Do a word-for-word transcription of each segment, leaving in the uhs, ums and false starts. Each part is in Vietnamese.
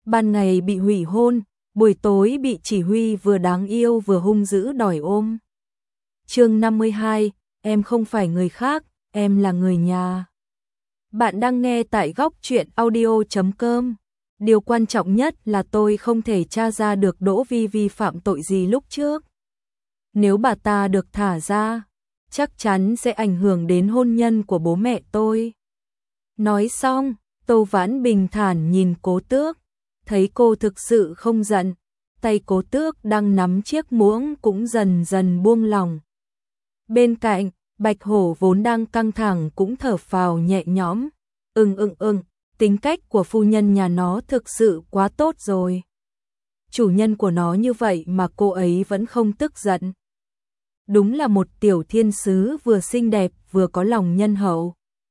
ban ngày bị hủy hôn, buổi tối bị chỉ huy vừa đáng yêu vừa hung dữ đòi ôm. Chương năm mươi hai, em không phải người khác, em là người nhà. Bạn đang nghe tại góc truyện audio chấm com. Điều quan trọng nhất là tôi không thể tra ra được Đỗ Vi Vi phạm tội gì lúc trước. Nếu bà ta được thả ra, chắc chắn sẽ ảnh hưởng đến hôn nhân của bố mẹ tôi. Nói xong, Tô Vãn bình thản nhìn Cố Tước, thấy cô thực sự không giận, tay Cố Tước đang nắm chiếc muỗng cũng dần dần buông lỏng. Bên cạnh, Bạch Hổ vốn đang căng thẳng cũng thở phào nhẹ nhõm, ưng ưng ưng, tính cách của phu nhân nhà nó thực sự quá tốt rồi. Chủ nhân của nó như vậy mà cô ấy vẫn không tức giận. Đúng là một tiểu thiên sứ vừa xinh đẹp vừa có lòng nhân hậu.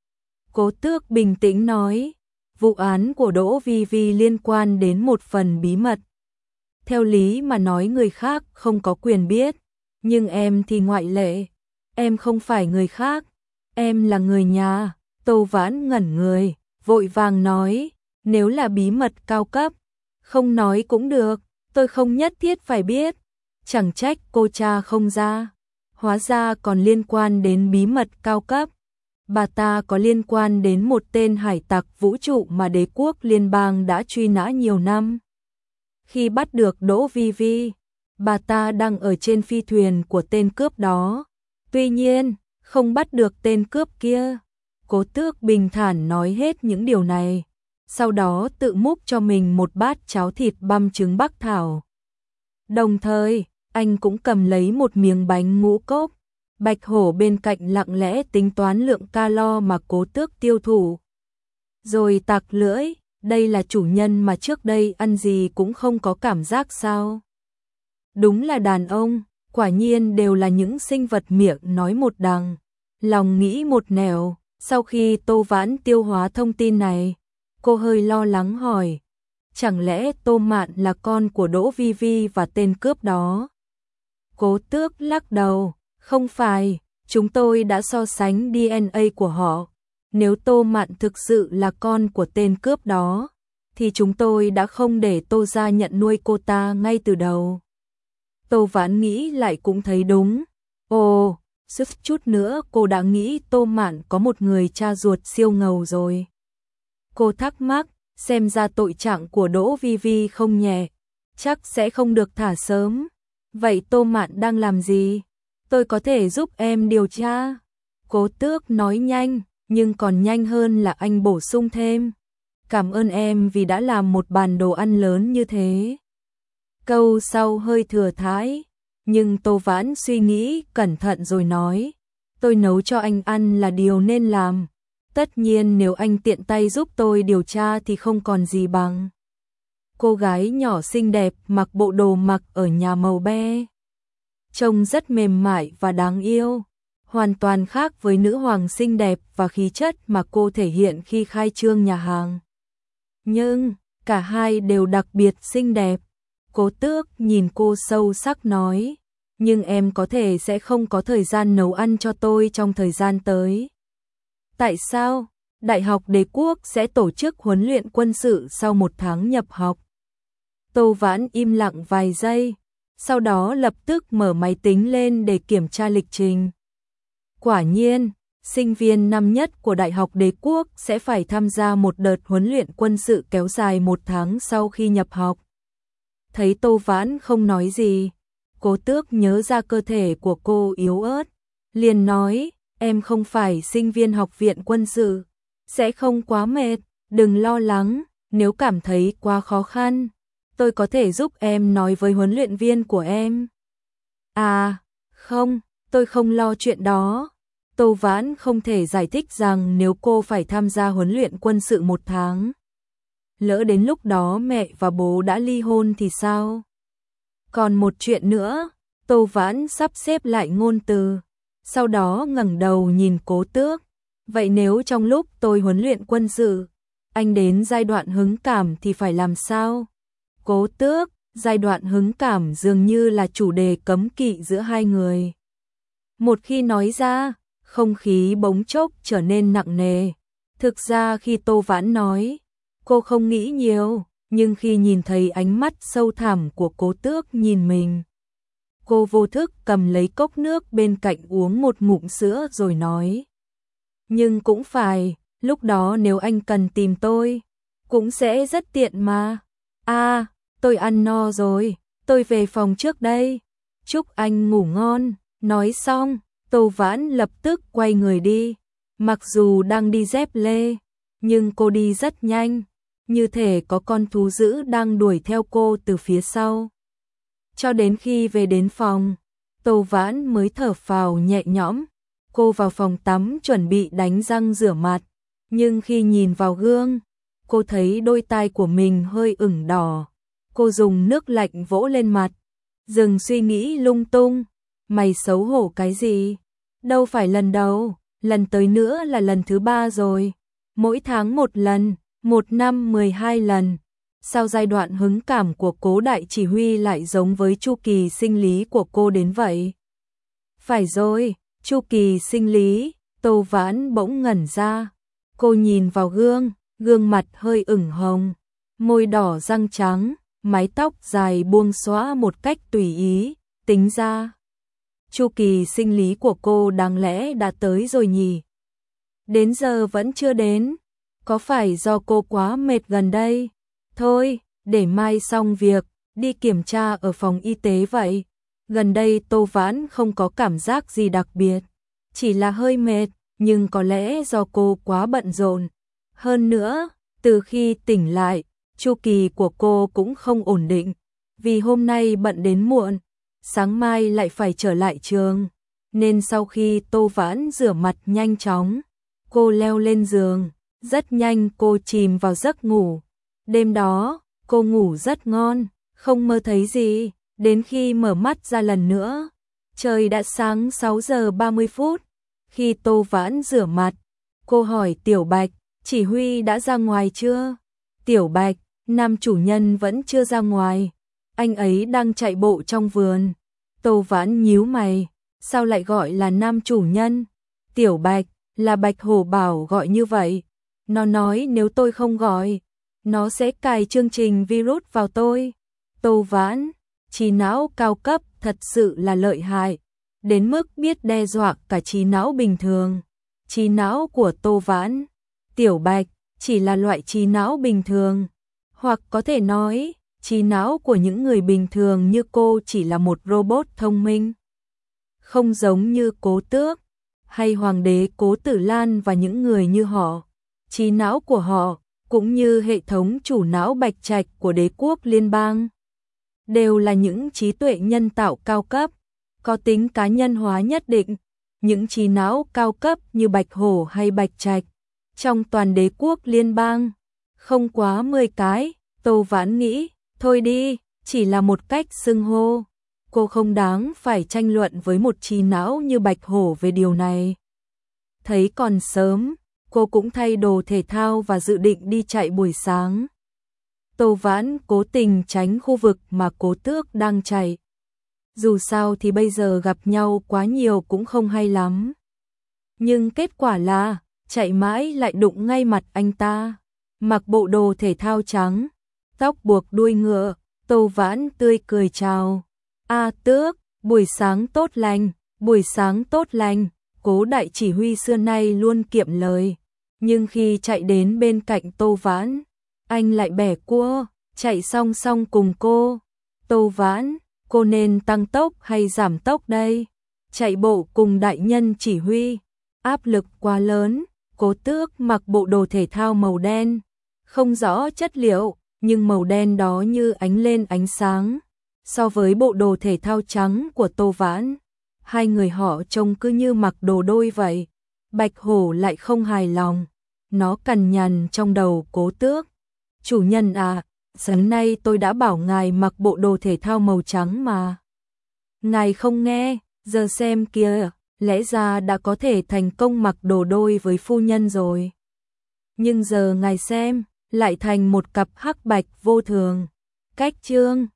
Cố Tước bình tĩnh nói, vụ án của Đỗ Vi Vi liên quan đến một phần bí mật. Theo lý mà nói người khác không có quyền biết, nhưng em thì ngoại lệ. Em không phải người khác, em là người nhà. Tô Vãn ngẩn người, vội vàng nói, nếu là bí mật cao cấp, không nói cũng được, tôi không nhất thiết phải biết. Chẳng trách cô cha không ra, hóa ra còn liên quan đến bí mật cao cấp. Bà ta có liên quan đến một tên hải tặc vũ trụ mà đế quốc liên bang đã truy nã nhiều năm. Khi bắt được Đỗ Vi Vi, bà ta đang ở trên phi thuyền của tên cướp đó. Tuy nhiên, không bắt được tên cướp kia. Cố Tước bình thản nói hết những điều này, sau đó tự múc cho mình một bát cháo thịt băm trứng bắc thảo. Đồng thời, anh cũng cầm lấy một miếng bánh ngũ cốc. Bạch Hổ bên cạnh lặng lẽ tính toán lượng calo mà Cố Tước tiêu thụ. Rồi tặc lưỡi, đây là chủ nhân mà trước đây ăn gì cũng không có cảm giác sao. Đúng là đàn ông, quả nhiên đều là những sinh vật miệng nói một đằng, lòng nghĩ một nẻo. Sau khi Tô Vãn tiêu hóa thông tin này, cô hơi lo lắng hỏi, chẳng lẽ Tô Mạn là con của Đỗ Vi Vi và tên cướp đó? Cố Tước lắc đầu, không phải, chúng tôi đã so sánh đê en a của họ. Nếu Tô Mạn thực sự là con của tên cướp đó, thì chúng tôi đã không để Tô gia nhận nuôi cô ta ngay từ đầu. Tô Vãn nghĩ lại cũng thấy đúng. Ồ, suýt chút nữa cô đã nghĩ Tô Mạn có một người cha ruột siêu ngầu rồi. Cô thắc mắc, xem ra tội trạng của Đỗ Vi Vi không nhẹ, chắc sẽ không được thả sớm. Vậy Tô Mạn đang làm gì? Tôi có thể giúp em điều tra. Cố Tước nói nhanh, nhưng còn nhanh hơn là anh bổ sung thêm. Cảm ơn em vì đã làm một bàn đồ ăn lớn như thế. Câu sau hơi thừa thãi, nhưng Tô Vãn suy nghĩ cẩn thận rồi nói, tôi nấu cho anh ăn là điều nên làm. Tất nhiên nếu anh tiện tay giúp tôi điều tra thì không còn gì bằng. Cô gái nhỏ xinh đẹp mặc bộ đồ mặc ở nhà màu be, trông rất mềm mại và đáng yêu, hoàn toàn khác với nữ hoàng xinh đẹp và khí chất mà cô thể hiện khi khai trương nhà hàng. Nhưng, cả hai đều đặc biệt xinh đẹp. Cố Tước nhìn cô sâu sắc nói, nhưng em có thể sẽ không có thời gian nấu ăn cho tôi trong thời gian tới. Tại sao? Đại học Đế quốc sẽ tổ chức huấn luyện quân sự sau một tháng nhập học. Tô Vãn im lặng vài giây, sau đó lập tức mở máy tính lên để kiểm tra lịch trình. Quả nhiên, sinh viên năm nhất của Đại học Đế quốc sẽ phải tham gia một đợt huấn luyện quân sự kéo dài một tháng sau khi nhập học. Thấy Tô Vãn không nói gì, Cố Tước nhớ ra cơ thể của cô yếu ớt, liền nói, em không phải sinh viên học viện quân sự, sẽ không quá mệt, đừng lo lắng, nếu cảm thấy quá khó khăn, tôi có thể giúp em nói với huấn luyện viên của em. À, không, tôi không lo chuyện đó. Tô Vãn không thể giải thích rằng nếu cô phải tham gia huấn luyện quân sự một tháng, lỡ đến lúc đó mẹ và bố đã ly hôn thì sao? Còn một chuyện nữa, Tô Vãn sắp xếp lại ngôn từ, sau đó ngẩng đầu nhìn Cố Tước. Vậy nếu trong lúc tôi huấn luyện quân sự, anh đến giai đoạn hứng cảm thì phải làm sao? Cố Tước, giai đoạn hứng cảm dường như là chủ đề cấm kỵ giữa hai người. Một khi nói ra, không khí bỗng chốc trở nên nặng nề. Thực ra khi Tô Vãn nói, cô không nghĩ nhiều, nhưng khi nhìn thấy ánh mắt sâu thẳm của Cố Tước nhìn mình, cô vô thức cầm lấy cốc nước bên cạnh uống một ngụm sữa rồi nói. Nhưng cũng phải, lúc đó nếu anh cần tìm tôi, cũng sẽ rất tiện mà. À, tôi ăn no rồi, tôi về phòng trước đây. Chúc anh ngủ ngon. Nói xong, Tô Vãn lập tức quay người đi. Mặc dù đang đi dép lê, nhưng cô đi rất nhanh, như thể có con thú dữ đang đuổi theo cô từ phía sau. Cho đến khi về đến phòng, Tô Vãn mới thở phào nhẹ nhõm. Cô vào phòng tắm chuẩn bị đánh răng rửa mặt, nhưng khi nhìn vào gương, cô thấy đôi tai của mình hơi ửng đỏ. Cô dùng nước lạnh vỗ lên mặt, dừng suy nghĩ lung tung. Mày xấu hổ cái gì? Đâu phải lần đầu, lần tới nữa là lần thứ ba rồi. Mỗi tháng một lần, một năm mười hai lần. Sao giai đoạn hứng cảm của Cố đại chỉ huy lại giống với chu kỳ sinh lý của cô đến vậy? Phải rồi, chu kỳ sinh lý. Tô Vãn bỗng ngẩn ra. Cô nhìn vào gương, gương mặt hơi ửng hồng, môi đỏ răng trắng, mái tóc dài buông xõa một cách tùy ý. Tính ra, chu kỳ sinh lý của cô đáng lẽ đã tới rồi nhỉ? Đến giờ vẫn chưa đến. Có phải do cô quá mệt gần đây? Thôi, để mai xong việc, đi kiểm tra ở phòng y tế vậy. Gần đây Tô Vãn không có cảm giác gì đặc biệt, chỉ là hơi mệt, nhưng có lẽ do cô quá bận rộn. Hơn nữa, từ khi tỉnh lại, chu kỳ của cô cũng không ổn định, vì hôm nay bận đến muộn, sáng mai lại phải trở lại trường, nên sau khi Tô Vãn rửa mặt nhanh chóng, cô leo lên giường, rất nhanh cô chìm vào giấc ngủ. Đêm đó, cô ngủ rất ngon, không mơ thấy gì, đến khi mở mắt ra lần nữa, trời đã sáng sáu giờ ba mươi phút. Khi Tô Vãn rửa mặt, cô hỏi Tiểu Bạch, chỉ huy đã ra ngoài chưa? Tiểu Bạch, nam chủ nhân vẫn chưa ra ngoài, anh ấy đang chạy bộ trong vườn. Tô Vãn nhíu mày, sao lại gọi là nam chủ nhân? Tiểu Bạch, là Bạch Hổ bảo gọi như vậy. Nó nói nếu tôi không gọi, nó sẽ cài chương trình virus vào tôi. Tô Vãn, trí não cao cấp thật sự là lợi hại, đến mức biết đe dọa cả trí não bình thường. Trí não của Tô Vãn, Tiểu Bạch, chỉ là loại trí não bình thường. Hoặc có thể nói, trí não của những người bình thường như cô chỉ là một robot thông minh. Không giống như Cố Tước, hay Hoàng đế Cố Tử Lan và những người như họ. Trí não của họ, cũng như hệ thống chủ não Bạch Trạch của đế quốc liên bang, đều là những trí tuệ nhân tạo cao cấp, có tính cá nhân hóa nhất định. Những trí não cao cấp như Bạch Hổ hay Bạch Trạch, trong toàn đế quốc liên bang, không quá mười cái. Tô Vãn nghĩ, thôi đi, chỉ là một cách xưng hô. Cô không đáng phải tranh luận với một trí não như Bạch Hổ về điều này. Thấy còn sớm, cô cũng thay đồ thể thao và dự định đi chạy buổi sáng. Tô Vãn cố tình tránh khu vực mà Cố Tước đang chạy. Dù sao thì bây giờ gặp nhau quá nhiều cũng không hay lắm. Nhưng kết quả là, chạy mãi lại đụng ngay mặt anh ta. Mặc bộ đồ thể thao trắng, tóc buộc đuôi ngựa, Tô Vãn tươi cười chào. A Tước, buổi sáng tốt lành, buổi sáng tốt lành. Cố đại chỉ huy xưa nay luôn kiệm lời, nhưng khi chạy đến bên cạnh Tô Vãn, anh lại bẻ cua, chạy song song cùng cô. Tô Vãn, cô nên tăng tốc hay giảm tốc đây? Chạy bộ cùng đại nhân chỉ huy, áp lực quá lớn. Cố Tước mặc bộ đồ thể thao màu đen, không rõ chất liệu, nhưng màu đen đó như ánh lên ánh sáng. So với bộ đồ thể thao trắng của Tô Vãn, hai người họ trông cứ như mặc đồ đôi vậy. Bạch Hổ lại không hài lòng, nó cằn nhằn trong đầu Cố Tước. Chủ nhân à, sáng nay tôi đã bảo ngài mặc bộ đồ thể thao màu trắng mà. Ngài không nghe, giờ xem kìa, lẽ ra đã có thể thành công mặc đồ đôi với phu nhân rồi. Nhưng giờ ngài xem, lại thành một cặp hắc bạch vô thường. Cách chương